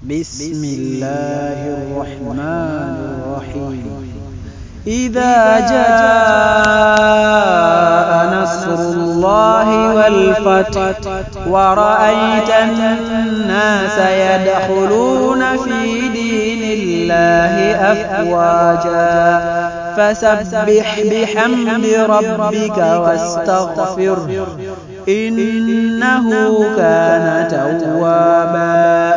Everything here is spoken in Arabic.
بسم الله الرحمن الرحيم إذا جاء نصر الله والفتح ورأيت الناس يدخلون في دين الله أفواجا فسبح بحمد ربك واستغفره إنه كان توابا